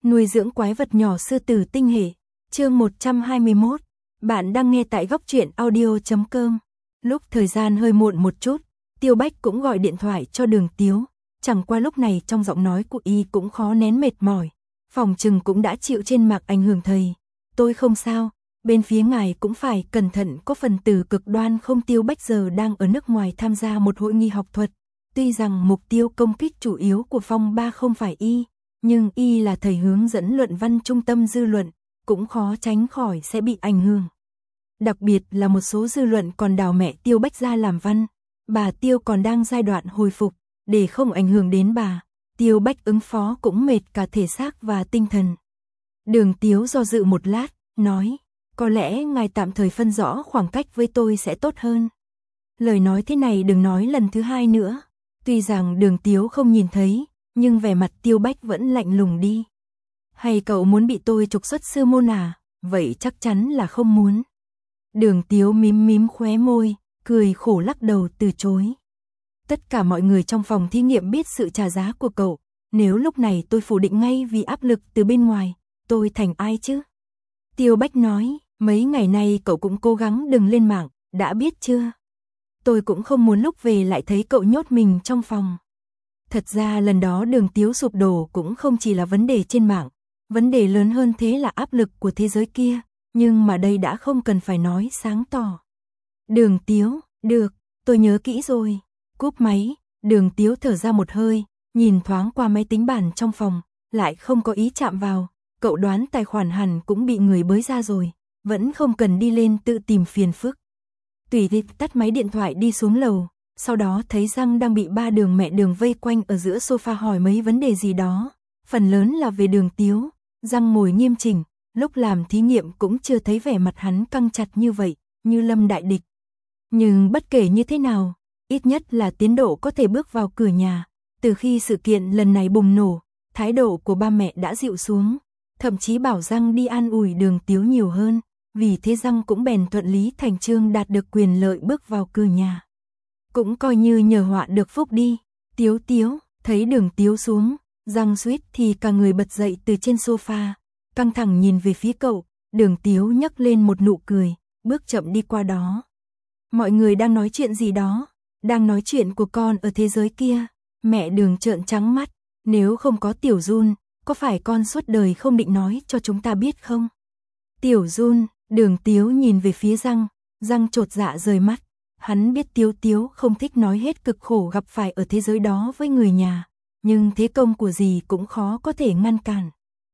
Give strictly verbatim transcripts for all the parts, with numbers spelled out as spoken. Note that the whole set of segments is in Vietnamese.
Nuôi dưỡng quái vật nhỏ sư tử tinh hệ. Chương một trăm hai mươi mốt. Bạn đang nghe tại góc truyện audio chấm com. Lúc thời gian hơi muộn một chút, Tiêu Bách cũng gọi điện thoại cho Đường Tiếu. Chẳng qua lúc này trong giọng nói của y cũng khó nén mệt mỏi. Phòng trừng cũng đã chịu trên mạng ảnh hưởng thầy. Tôi không sao, bên phía ngài cũng phải cẩn thận, có phần tử cực đoan không. Tiêu Bách giờ đang ở nước ngoài tham gia một hội nghị học thuật. Tuy rằng mục tiêu công kích chủ yếu của Phong Ba không phải y, nhưng y là thầy hướng dẫn luận văn trung tâm dư luận, cũng khó tránh khỏi sẽ bị ảnh hưởng. Đặc biệt là một số dư luận còn đào mẹ Tiêu Bách ra làm văn. Bà Tiêu còn đang giai đoạn hồi phục, để không ảnh hưởng đến bà, Tiêu Bách ứng phó cũng mệt cả thể xác và tinh thần. Đường Tiếu do dự một lát, nói, có lẽ ngài tạm thời phân rõ khoảng cách với tôi sẽ tốt hơn. Lời nói thế này đừng nói lần thứ hai nữa. Tuy rằng Đường Tiếu không nhìn thấy, nhưng vẻ mặt Tiêu Bách vẫn lạnh lùng đi. Hay cậu muốn bị tôi trục xuất sư môn à? Vậy chắc chắn là không muốn. Đường Tiếu mím mím khóe môi, cười khổ lắc đầu từ chối. Tất cả mọi người trong phòng thí nghiệm biết sự trả giá của cậu. Nếu lúc này tôi phủ định ngay vì áp lực từ bên ngoài, tôi thành ai chứ? Tiêu Bách nói, mấy ngày nay cậu cũng cố gắng đừng lên mạng, đã biết chưa? Tôi cũng không muốn lúc về lại thấy cậu nhốt mình trong phòng. Thật ra lần đó Đường Tiếu sụp đổ cũng không chỉ là vấn đề trên mạng. Vấn đề lớn hơn thế là áp lực của thế giới kia. Nhưng mà đây đã không cần phải nói sáng tỏ. Đường Tiếu, được, tôi nhớ kỹ rồi. Cúp máy, Đường Tiếu thở ra một hơi, nhìn thoáng qua máy tính bàn trong phòng, lại không có ý chạm vào. Cậu đoán tài khoản hẳn cũng bị người bới ra rồi, vẫn không cần đi lên tự tìm phiền phức. Tùy Vịt tắt máy điện thoại đi xuống lầu, sau đó thấy Giang đang bị ba Đường mẹ Đường vây quanh ở giữa sofa hỏi mấy vấn đề gì đó. Phần lớn là về Đường Tiếu. Giang ngồi nghiêm chỉnh, lúc làm thí nghiệm cũng chưa thấy vẻ mặt hắn căng chặt như vậy, như lâm đại địch. Nhưng bất kể như thế nào, ít nhất là tiến độ có thể bước vào cửa nhà. Từ khi sự kiện lần này bùng nổ, thái độ của ba mẹ đã dịu xuống, thậm chí bảo Giang đi an ủi Đường Tiếu nhiều hơn. Vì thế Giang cũng bèn thuận lý thành chương đạt được quyền lợi bước vào cửa nhà. Cũng coi như nhờ họa được phúc đi. Tiếu Tiếu, thấy Đường Tiếu xuống, Giang suýt thì cả người bật dậy từ trên sofa, căng thẳng nhìn về phía cậu. Đường Tiếu nhấc lên một nụ cười, bước chậm đi qua đó. Mọi người đang nói chuyện gì đó? Đang nói chuyện của con ở thế giới kia. Mẹ Đường trợn trắng mắt, nếu không có Tiểu Jun, có phải con suốt đời không định nói cho chúng ta biết không? Tiểu Jun. Đường Tiếu nhìn về phía Giang, Giang chột dạ rời mắt. Hắn biết Tiếu Tiếu không thích nói hết cực khổ gặp phải ở thế giới đó với người nhà, nhưng thế công của dì cũng khó có thể ngăn cản.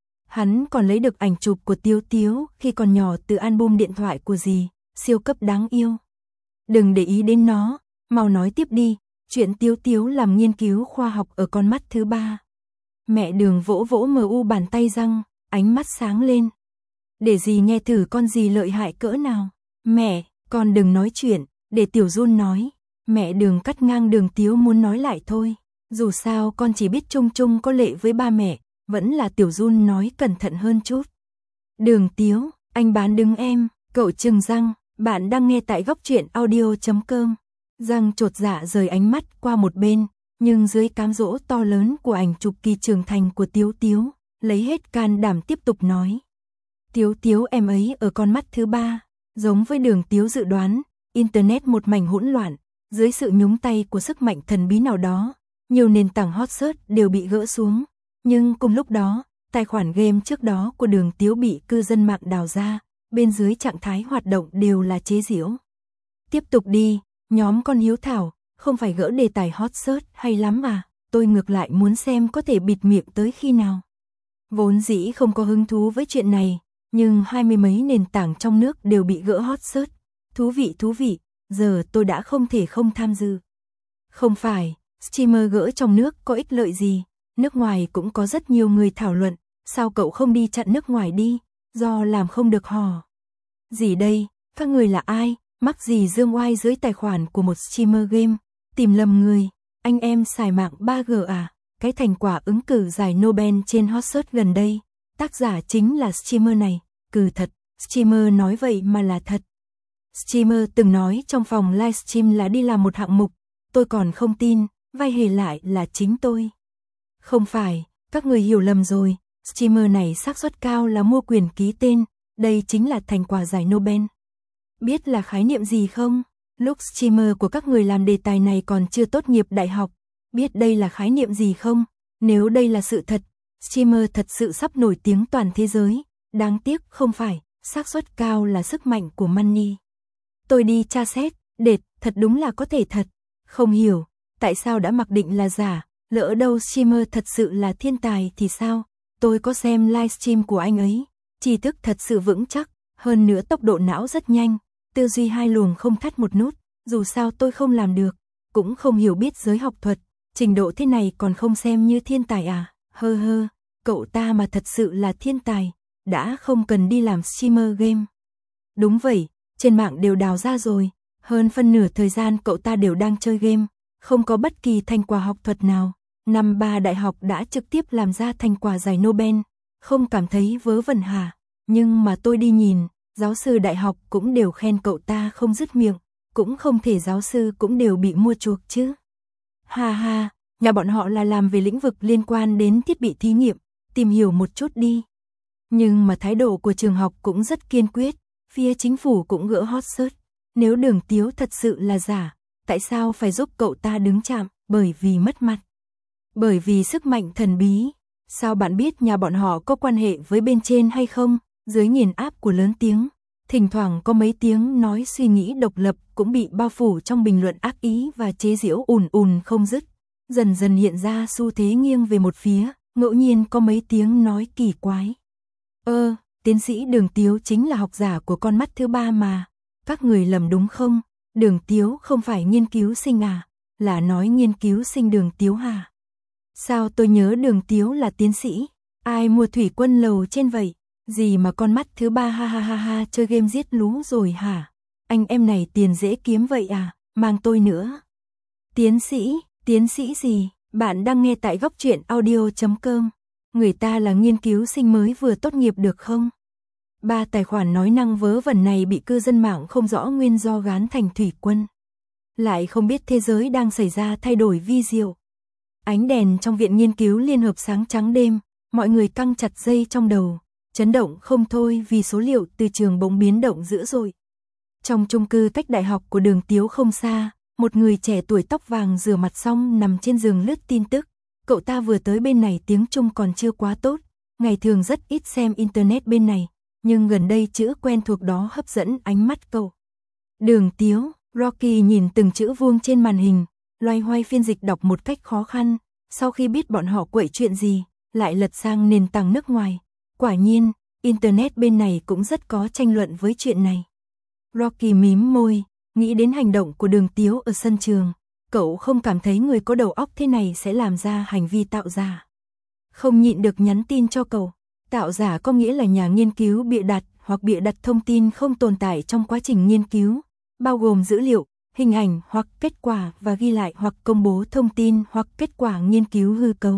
Hắn còn lấy được ảnh chụp của Tiếu Tiếu khi còn nhỏ từ album điện thoại của dì, siêu cấp đáng yêu. Đừng để ý đến nó, mau nói tiếp đi, chuyện Tiếu Tiếu làm nghiên cứu khoa học ở con mắt thứ ba. Mẹ Đường vỗ vỗ mờ u bàn tay Giang, ánh mắt sáng lên. Để dì nghe thử con dì lợi hại cỡ nào. Mẹ, con đừng nói chuyện, để Tiểu Jun nói. Mẹ Đường cắt ngang Đường Tiếu muốn nói lại thôi. Dù sao con chỉ biết chung chung có lệ với ba mẹ, vẫn là Tiểu Jun nói cẩn thận hơn chút. Đường Tiếu, anh bán đứng em, cậu trừng Giang, bạn đang nghe tại góc truyện audio chấm com. Giang chột dạ rời ánh mắt qua một bên, nhưng dưới cám dỗ to lớn của ảnh chụp kỳ trưởng thành của Tiếu Tiếu, lấy hết can đảm tiếp tục nói. Tiếu Tiếu em ấy ở con mắt thứ ba, giống với Đường Tiếu dự đoán, Internet một mảnh hỗn loạn, dưới sự nhúng tay của sức mạnh thần bí nào đó, nhiều nền tảng hot search đều bị gỡ xuống. Nhưng cùng lúc đó, tài khoản game trước đó của Đường Tiếu bị cư dân mạng đào ra, bên dưới trạng thái hoạt động đều là chế giễu. Tiếp tục đi, nhóm con hiếu thảo, không phải gỡ đề tài hot search hay lắm à, tôi ngược lại muốn xem có thể bịt miệng tới khi nào. Vốn dĩ không có hứng thú với chuyện này. Nhưng hai mươi mấy nền tảng trong nước đều bị gỡ hot search. Thú vị thú vị, giờ tôi đã không thể không tham dự. Không phải, streamer gỡ trong nước có ích lợi gì, nước ngoài cũng có rất nhiều người thảo luận, sao cậu không đi chặn nước ngoài đi, do làm không được hò. Gì đây, các người là ai, mắc gì dương oai dưới tài khoản của một streamer game, tìm lầm người, anh em xài mạng ba G à, cái thành quả ứng cử giải Nobel trên hot search gần đây. Tác giả chính là streamer này, cừ thật, streamer nói vậy mà là thật. Streamer từng nói trong phòng livestream là đi làm một hạng mục, tôi còn không tin, vai hề lại là chính tôi. Không phải, các người hiểu lầm rồi, streamer này xác suất cao là mua quyền ký tên, đây chính là thành quả giải Nobel. Biết là khái niệm gì không? Lúc streamer của các người làm đề tài này còn chưa tốt nghiệp đại học, biết đây là khái niệm gì không? Nếu đây là sự thật, streamer thật sự sắp nổi tiếng toàn thế giới, đáng tiếc không phải, xác suất cao là sức mạnh của money. Tôi đi tra xét, đệt, thật đúng là có thể thật, không hiểu, tại sao đã mặc định là giả, lỡ đâu streamer thật sự là thiên tài thì sao? Tôi có xem livestream của anh ấy, tri thức thật sự vững chắc, hơn nữa tốc độ não rất nhanh, tư duy hai luồng không thắt một nút, dù sao tôi không làm được, cũng không hiểu biết giới học thuật, trình độ thế này còn không xem như thiên tài à, hơ hơ, cậu ta mà thật sự là thiên tài, đã không cần đi làm streamer game. Đúng vậy, trên mạng đều đào ra rồi, hơn phân nửa thời gian cậu ta đều đang chơi game, không có bất kỳ thành quả học thuật nào. Năm ba đại học đã trực tiếp làm ra thành quả giải Nobel, không cảm thấy vớ vẩn hả? Nhưng mà tôi đi nhìn, giáo sư đại học cũng đều khen cậu ta không dứt miệng, cũng không thể giáo sư cũng đều bị mua chuộc chứ. Ha ha, nhà bọn họ là làm về lĩnh vực liên quan đến thiết bị thí nghiệm, tìm hiểu một chút đi. Nhưng mà thái độ của trường học cũng rất kiên quyết, phía chính phủ cũng gỡ hot search. Nếu Đường Tiếu thật sự là giả, tại sao phải giúp cậu ta đứng chạm? Bởi vì mất mặt. Bởi vì sức mạnh thần bí. Sao bạn biết nhà bọn họ có quan hệ với bên trên hay không? Dưới nghiền áp của lớn tiếng, thỉnh thoảng có mấy tiếng nói suy nghĩ độc lập cũng bị bao phủ trong bình luận ác ý và chế giễu ùn ùn không dứt. Dần dần hiện ra xu thế nghiêng về một phía, ngẫu nhiên có mấy tiếng nói kỳ quái. Ơ, tiến sĩ Đường Tiếu chính là học giả của con mắt thứ ba mà. Các người lầm đúng không? Đường Tiếu không phải nghiên cứu sinh à? Là nói nghiên cứu sinh Đường Tiếu hả? Sao tôi nhớ Đường Tiếu là tiến sĩ? Ai mua thủy quân lầu trên vậy? Gì mà con mắt thứ ba ha ha ha ha chơi game giết lú rồi hả? Anh em này tiền dễ kiếm vậy à? Mang tôi nữa. Tiến sĩ, tiến sĩ gì? Bạn đang nghe tại góc truyện audio chấm com. Người ta là nghiên cứu sinh mới vừa tốt nghiệp được không? Ba tài khoản nói năng vớ vẩn này bị cư dân mạng không rõ nguyên do gán thành thủy quân. Lại không biết thế giới đang xảy ra thay đổi vi diệu. Ánh đèn trong viện nghiên cứu liên hợp sáng trắng đêm, mọi người căng chặt dây trong đầu, chấn động không thôi vì số liệu từ trường bỗng biến động dữ dội. Trong chung cư cách đại học của Đường Tiếu không xa, một người trẻ tuổi tóc vàng rửa mặt xong nằm trên giường lướt tin tức. Cậu ta vừa tới bên này tiếng Trung còn chưa quá tốt, ngày thường rất ít xem internet bên này, nhưng gần đây chữ quen thuộc đó hấp dẫn ánh mắt cậu. Đường Tiếu, Rocky nhìn từng chữ vuông trên màn hình, loay hoay phiên dịch đọc một cách khó khăn, sau khi biết bọn họ quậy chuyện gì, lại lật sang nền tảng nước ngoài. Quả nhiên, internet bên này cũng rất có tranh luận với chuyện này. Rocky mím môi, nghĩ đến hành động của Đường Tiếu ở sân trường, cậu không cảm thấy người có đầu óc thế này sẽ làm ra hành vi tạo giả. Không nhịn được nhắn tin cho cậu, tạo giả có nghĩa là nhà nghiên cứu bịa đặt hoặc bịa đặt thông tin không tồn tại trong quá trình nghiên cứu, bao gồm dữ liệu, hình ảnh hoặc kết quả và ghi lại hoặc công bố thông tin hoặc kết quả nghiên cứu hư cấu.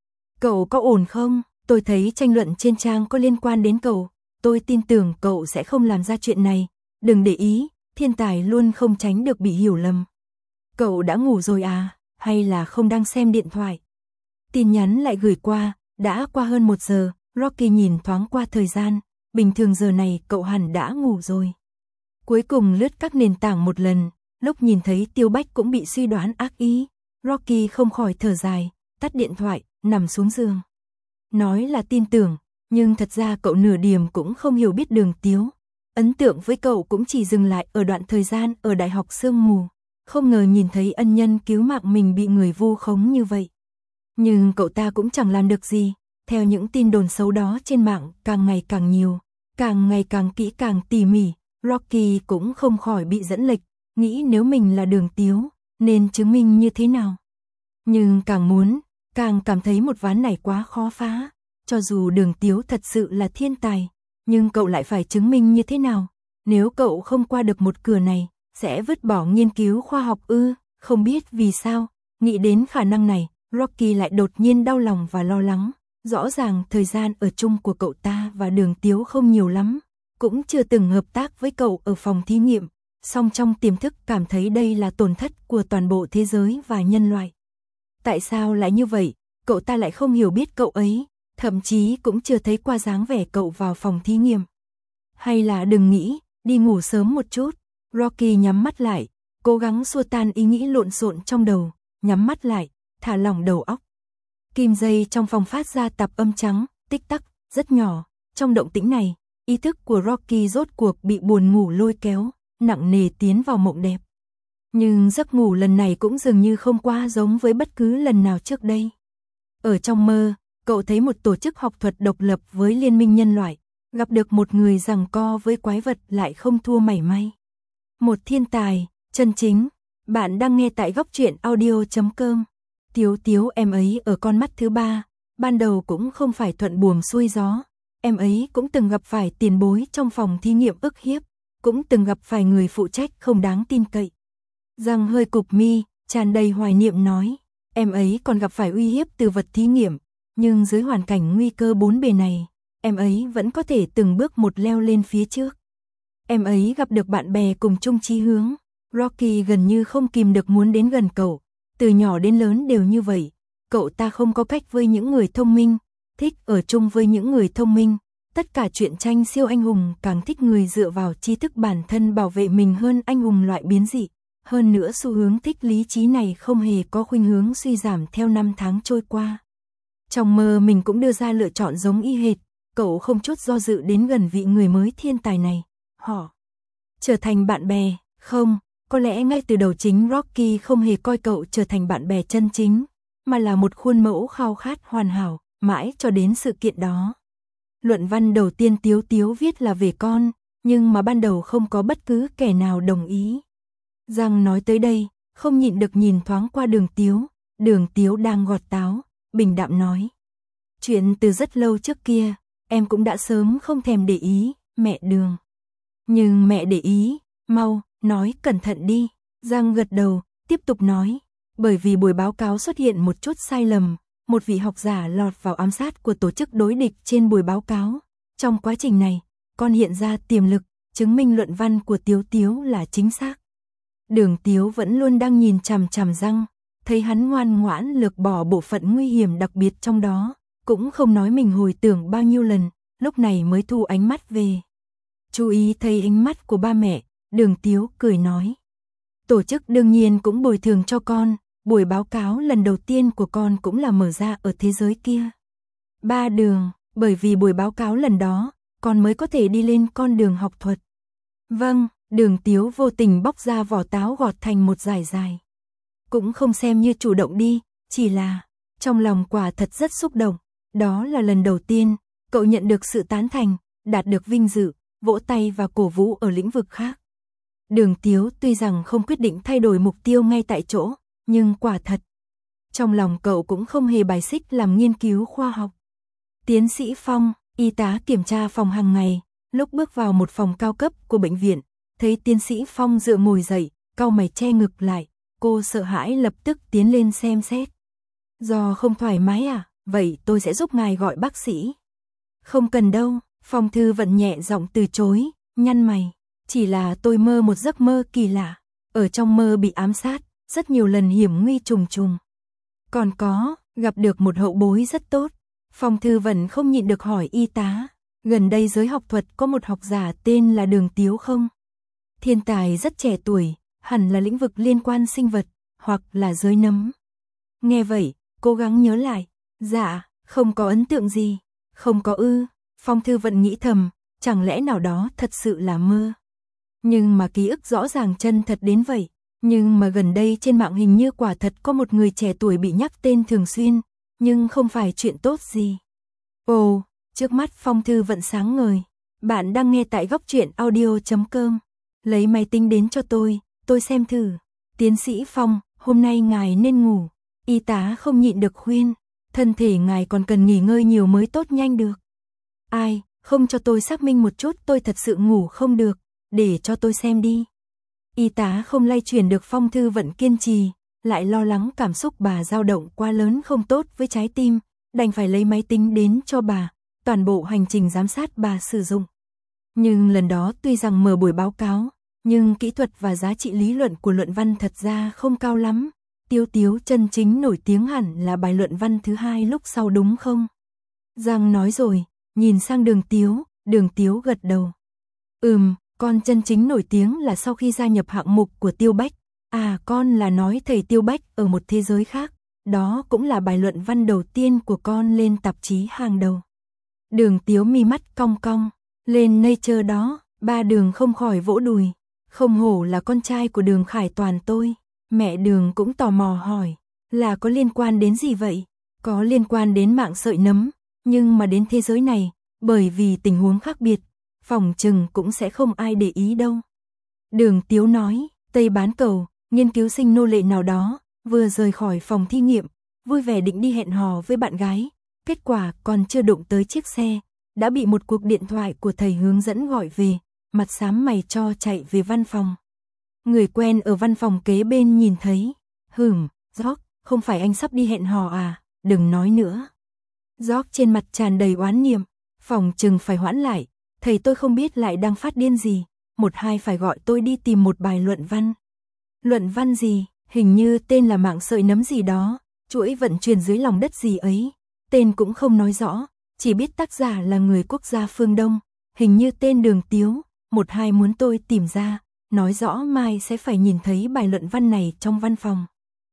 Cậu có ổn không? Tôi thấy tranh luận trên trang có liên quan đến cậu, tôi tin tưởng cậu sẽ không làm ra chuyện này, đừng để ý, thiên tài luôn không tránh được bị hiểu lầm. Cậu đã ngủ rồi à, hay là không đang xem điện thoại? Tin nhắn lại gửi qua, đã qua hơn một giờ, Rocky nhìn thoáng qua thời gian, bình thường giờ này cậu hẳn đã ngủ rồi. Cuối cùng lướt các nền tảng một lần, lúc nhìn thấy Tiêu Bách cũng bị suy đoán ác ý, Rocky không khỏi thở dài, tắt điện thoại, nằm xuống giường. Nói là tin tưởng, nhưng thật ra cậu nửa điểm cũng không hiểu biết Đường Tiếu. Ấn tượng với cậu cũng chỉ dừng lại ở đoạn thời gian ở Đại học Sương Mù, không ngờ nhìn thấy ân nhân cứu mạng mình bị người vu khống như vậy. Nhưng cậu ta cũng chẳng làm được gì, theo những tin đồn xấu đó trên mạng càng ngày càng nhiều, càng ngày càng kỹ càng tỉ mỉ, Rocky cũng không khỏi bị dẫn lệch, nghĩ nếu mình là Đường Tiếu, nên chứng minh như thế nào. Nhưng càng muốn, càng cảm thấy một ván này quá khó phá, cho dù Đường Tiếu thật sự là thiên tài, nhưng cậu lại phải chứng minh như thế nào, nếu cậu không qua được một cửa này, sẽ vứt bỏ nghiên cứu khoa học ư, không biết vì sao, nghĩ đến khả năng này, Rocky lại đột nhiên đau lòng và lo lắng, rõ ràng thời gian ở chung của cậu ta và Đường Tiếu không nhiều lắm, cũng chưa từng hợp tác với cậu ở phòng thí nghiệm, song trong tiềm thức cảm thấy đây là tổn thất của toàn bộ thế giới và nhân loại. Tại sao lại như vậy, cậu ta lại không hiểu biết cậu ấy, thậm chí cũng chưa thấy qua dáng vẻ cậu vào phòng thí nghiệm. Hay là đừng nghĩ, đi ngủ sớm một chút. Rocky nhắm mắt lại, cố gắng xua tan ý nghĩ lộn xộn trong đầu, nhắm mắt lại, thả lỏng đầu óc. Kim dây trong phòng phát ra tạp âm trắng, tích tắc, rất nhỏ. Trong động tĩnh này, ý thức của Rocky rốt cuộc bị buồn ngủ lôi kéo, nặng nề tiến vào mộng đẹp. Nhưng giấc ngủ lần này cũng dường như không qua giống với bất cứ lần nào trước đây. Ở trong mơ, cậu thấy một tổ chức học thuật độc lập với liên minh nhân loại, gặp được một người giằng co với quái vật lại không thua mảy may. Một thiên tài, chân chính. Bạn đang nghe tại góc truyện audio chấm com. Tiếu Tiếu em ấy ở con mắt thứ ba, ban đầu cũng không phải thuận buồm xuôi gió. Em ấy cũng từng gặp phải tiền bối trong phòng thí nghiệm ức hiếp, cũng từng gặp phải người phụ trách không đáng tin cậy. Răng hơi cụp mi, tràn đầy hoài niệm nói, em ấy còn gặp phải uy hiếp từ vật thí nghiệm, nhưng dưới hoàn cảnh nguy cơ bốn bề này, em ấy vẫn có thể từng bước một leo lên phía trước. Em ấy gặp được bạn bè cùng chung chí hướng. Rocky gần như không kìm được muốn đến gần cậu, từ nhỏ đến lớn đều như vậy, cậu ta không có cách với những người thông minh, thích ở chung với những người thông minh, tất cả truyện tranh siêu anh hùng càng thích người dựa vào tri thức bản thân bảo vệ mình hơn anh hùng loại biến dị, hơn nữa xu hướng thích lý trí này không hề có khuynh hướng suy giảm theo năm tháng trôi qua. Trong mơ mình cũng đưa ra lựa chọn giống y hệt, cậu không chút do dự đến gần vị người mới thiên tài này, họ trở thành bạn bè, không. Có lẽ ngay từ đầu chính Rocky không hề coi cậu trở thành bạn bè chân chính, mà là một khuôn mẫu khao khát hoàn hảo, mãi cho đến sự kiện đó. Luận văn đầu tiên Tiếu Tiếu viết là về con, nhưng mà ban đầu không có bất cứ kẻ nào đồng ý. Giang nói tới đây, không nhịn được nhìn thoáng qua Đường Tiếu, Đường Tiếu đang gọt táo, bình đạm nói. Chuyện từ rất lâu trước kia, em cũng đã sớm không thèm để ý, mẹ Đường. Nhưng mẹ để ý, mau. Nói cẩn thận đi, Giang gật đầu, tiếp tục nói, bởi vì buổi báo cáo xuất hiện một chút sai lầm, một vị học giả lọt vào ám sát của tổ chức đối địch trên buổi báo cáo. Trong quá trình này, con hiện ra tiềm lực, chứng minh luận văn của Tiếu Tiếu là chính xác. Đường Tiếu vẫn luôn đang nhìn chằm chằm Giang, thấy hắn ngoan ngoãn lược bỏ bộ phận nguy hiểm đặc biệt trong đó, cũng không nói mình hồi tưởng bao nhiêu lần, lúc này mới thu ánh mắt về. Chú ý thấy ánh mắt của ba mẹ. Đường Tiếu cười nói, tổ chức đương nhiên cũng bồi thường cho con, buổi báo cáo lần đầu tiên của con cũng là mở ra ở thế giới kia. Ba Đường, bởi vì buổi báo cáo lần đó, con mới có thể đi lên con đường học thuật. Vâng, Đường Tiếu vô tình bóc ra vỏ táo gọt thành một dải dài. Cũng không xem như chủ động đi, chỉ là, trong lòng quả thật rất xúc động, đó là lần đầu tiên, cậu nhận được sự tán thành, đạt được vinh dự, vỗ tay và cổ vũ ở lĩnh vực khác. Đường Tiếu tuy rằng không quyết định thay đổi mục tiêu ngay tại chỗ, nhưng quả thật, trong lòng cậu cũng không hề bài xích làm nghiên cứu khoa học. Tiến sĩ Phong, y tá kiểm tra phòng hàng ngày, lúc bước vào một phòng cao cấp của bệnh viện, thấy tiến sĩ Phong dựa ngồi dậy, cau mày che ngực lại, cô sợ hãi lập tức tiến lên xem xét. Do không thoải mái à, vậy tôi sẽ giúp ngài gọi bác sĩ. Không cần đâu, Phong Thư Vận nhẹ giọng từ chối, nhăn mày. Chỉ là tôi mơ một giấc mơ kỳ lạ, ở trong mơ bị ám sát, rất nhiều lần hiểm nguy trùng trùng. Còn có, gặp được một hậu bối rất tốt. Phong Thư Vận không nhịn được hỏi y tá, gần đây giới học thuật có một học giả tên là Đường Tiếu không? Thiên tài rất trẻ tuổi, hẳn là lĩnh vực liên quan sinh vật, hoặc là giới nấm. Nghe vậy, cố gắng nhớ lại, dạ, không có ấn tượng gì, không có ư. Phong Thư Vận nghĩ thầm, chẳng lẽ nào đó thật sự là mơ. Nhưng mà ký ức rõ ràng chân thật đến vậy, nhưng mà gần đây trên mạng hình như quả thật có một người trẻ tuổi bị nhắc tên thường xuyên, nhưng không phải chuyện tốt gì. Ồ, trước mắt Phong Thư Vận sáng ngời, bạn đang nghe tại góc truyện audio chấm com, lấy máy tính đến cho tôi, tôi xem thử. Tiến sĩ Phong, hôm nay ngài nên ngủ, y tá không nhịn được khuyên, thân thể ngài còn cần nghỉ ngơi nhiều mới tốt nhanh được. Ai, không cho tôi xác minh một chút tôi thật sự ngủ không được. Để cho tôi xem đi. Y tá không lay chuyển được Phong Thư Vận kiên trì, lại lo lắng cảm xúc bà dao động quá lớn không tốt với trái tim, đành phải lấy máy tính đến cho bà, toàn bộ hành trình giám sát bà sử dụng. Nhưng lần đó tuy rằng mở buổi báo cáo, nhưng kỹ thuật và giá trị lý luận của luận văn thật ra không cao lắm. Tiếu Tiếu chân chính nổi tiếng hẳn là bài luận văn thứ hai lúc sau đúng không? Giang nói rồi, nhìn sang Đường Tiếu, Đường Tiếu gật đầu. Ừm, con chân chính nổi tiếng là sau khi gia nhập hạng mục của Tiêu Bách. À, con là nói thầy Tiêu Bách ở một thế giới khác. Đó cũng là bài luận văn đầu tiên của con lên tạp chí hàng đầu. Đường Tiếu mi mắt cong cong, lên Nature đó, ba Đường không khỏi vỗ đùi. Không hổ là con trai của Đường Khải Toàn tôi. Mẹ Đường cũng tò mò hỏi, là có liên quan đến gì vậy? Có liên quan đến mạng sợi nấm, nhưng mà đến thế giới này, bởi vì tình huống khác biệt, phòng chừng cũng sẽ không ai để ý đâu. Đường Tiếu nói, Tây Bán Cầu, nghiên cứu sinh nô lệ nào đó, vừa rời khỏi phòng thí nghiệm, vui vẻ định đi hẹn hò với bạn gái. Kết quả còn chưa đụng tới chiếc xe, đã bị một cuộc điện thoại của thầy hướng dẫn gọi về, mặt xám mày cho chạy về văn phòng. Người quen ở văn phòng kế bên nhìn thấy, hửm, Gióc, không phải anh sắp đi hẹn hò à, đừng nói nữa. Gióc trên mặt tràn đầy oán niệm, phòng chừng phải hoãn lại, thầy tôi không biết lại đang phát điên gì, một hai phải gọi tôi đi tìm một bài luận văn. Luận văn gì, hình như tên là mạng sợi nấm gì đó, chuỗi vận chuyển dưới lòng đất gì ấy, tên cũng không nói rõ, chỉ biết tác giả là người quốc gia phương Đông, hình như tên Đường Tiếu, một hai muốn tôi tìm ra, nói rõ mai sẽ phải nhìn thấy bài luận văn này trong văn phòng.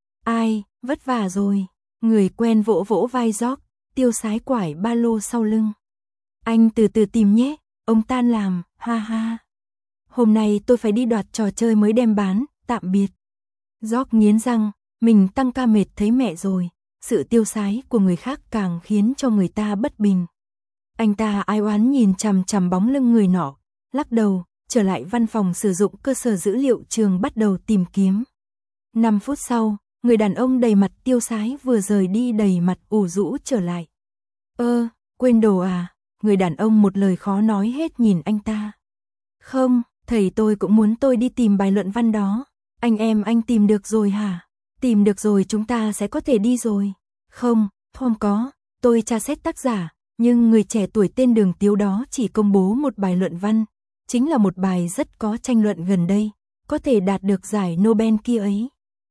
Ai, vất vả rồi, người quen vỗ vỗ vai Gióc, tiêu sái quải ba lô sau lưng. Anh từ từ tìm nhé, ông tan làm, ha ha. Hôm nay tôi phải đi đoạt trò chơi mới đem bán, tạm biệt. Gióc nghiến răng, mình tăng ca mệt thấy mẹ rồi, sự tiêu sái của người khác càng khiến cho người ta bất bình. Anh ta ai oán nhìn chằm chằm bóng lưng người nọ, lắc đầu, trở lại văn phòng sử dụng cơ sở dữ liệu trường bắt đầu tìm kiếm. năm phút sau, người đàn ông đầy mặt tiêu sái vừa rời đi đầy mặt ủ rũ trở lại. Ơ, quên đồ à? Người đàn ông một lời khó nói hết nhìn anh ta. Không, thầy tôi cũng muốn tôi đi tìm bài luận văn đó. Anh em anh tìm được rồi hả? Tìm được rồi chúng ta sẽ có thể đi rồi. Không, không có, tôi tra xét tác giả, nhưng người trẻ tuổi tên Đường Tiếu đó chỉ công bố một bài luận văn. Chính là một bài rất có tranh luận gần đây, có thể đạt được giải Nobel kia ấy.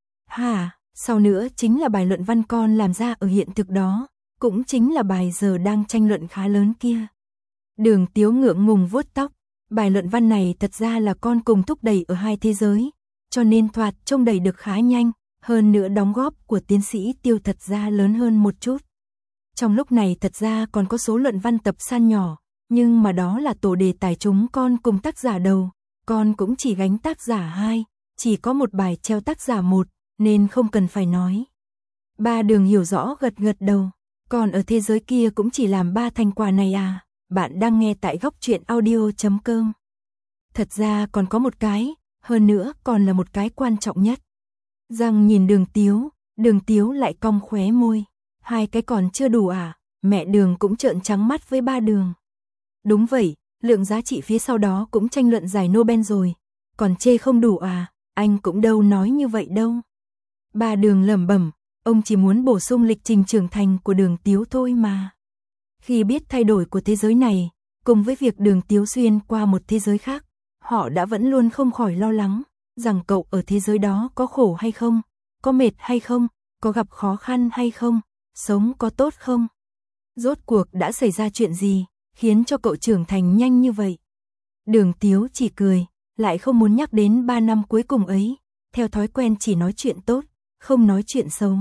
Hả, sau nữa chính là bài luận văn con làm ra ở hiện thực đó, cũng chính là bài giờ đang tranh luận khá lớn kia. Đường Tiếu ngượng ngùng vuốt tóc, bài luận văn này thật ra là con cùng thúc đẩy ở hai thế giới, cho nên thoạt trông đẩy được khá nhanh, hơn nữa đóng góp của tiến sĩ Tiêu thật ra lớn hơn một chút. Trong lúc này thật ra còn có số luận văn tập san nhỏ, nhưng mà đó là tổ đề tài chúng con cùng tác giả đầu, con cũng chỉ gánh tác giả hai, chỉ có một bài treo tác giả một, nên không cần phải nói. Ba Đường hiểu rõ gật gật đầu, còn ở thế giới kia cũng chỉ làm ba thành quả này à, bạn đang nghe tại góc truyện audio chấm com. Thật ra còn có một cái, hơn nữa còn là một cái quan trọng nhất. Giang nhìn Đường Tiếu, Đường Tiếu lại cong khóe môi, hai cái còn chưa đủ à, mẹ Đường cũng trợn trắng mắt với ba Đường. Đúng vậy, lượng giá trị phía sau đó cũng tranh luận giải Nobel rồi, còn chê không đủ à, anh cũng đâu nói như vậy đâu. Ba Đường lẩm bẩm, ông chỉ muốn bổ sung lịch trình trưởng thành của Đường Tiếu thôi mà. Khi biết thay đổi của thế giới này, cùng với việc Đường Tiếu xuyên qua một thế giới khác, họ đã vẫn luôn không khỏi lo lắng, rằng cậu ở thế giới đó có khổ hay không, có mệt hay không, có gặp khó khăn hay không, sống có tốt không. Rốt cuộc đã xảy ra chuyện gì, khiến cho cậu trưởng thành nhanh như vậy. Đường Tiếu chỉ cười, lại không muốn nhắc đến ba năm cuối cùng ấy, theo thói quen chỉ nói chuyện tốt, không nói chuyện xấu.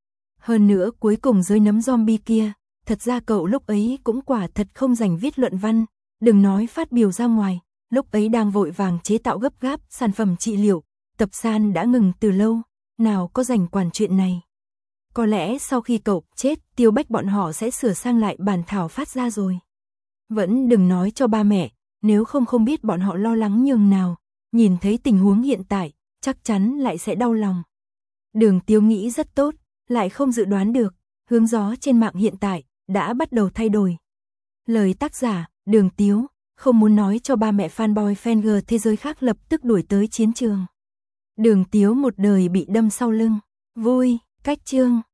Hơn nữa cuối cùng dưới nấm zombie kia, thật ra cậu lúc ấy cũng quả thật không rảnh viết luận văn, đừng nói phát biểu ra ngoài, lúc ấy đang vội vàng chế tạo gấp gáp sản phẩm trị liệu, tập san đã ngừng từ lâu, nào có rảnh quản chuyện này. Có lẽ sau khi cậu chết, Tiêu Bách bọn họ sẽ sửa sang lại bản thảo phát ra rồi. Vẫn đừng nói cho ba mẹ, nếu không không biết bọn họ lo lắng nhường nào, nhìn thấy tình huống hiện tại, chắc chắn lại sẽ đau lòng. Đường Tiếu nghĩ rất tốt, lại không dự đoán được, hướng gió trên mạng hiện tại đã bắt đầu thay đổi. Lời tác giả, Đường Tiếu, không muốn nói cho ba mẹ fanboy fangirl thế giới khác lập tức đuổi tới chiến trường. Đường Tiếu một đời bị đâm sau lưng, vui, cách chương.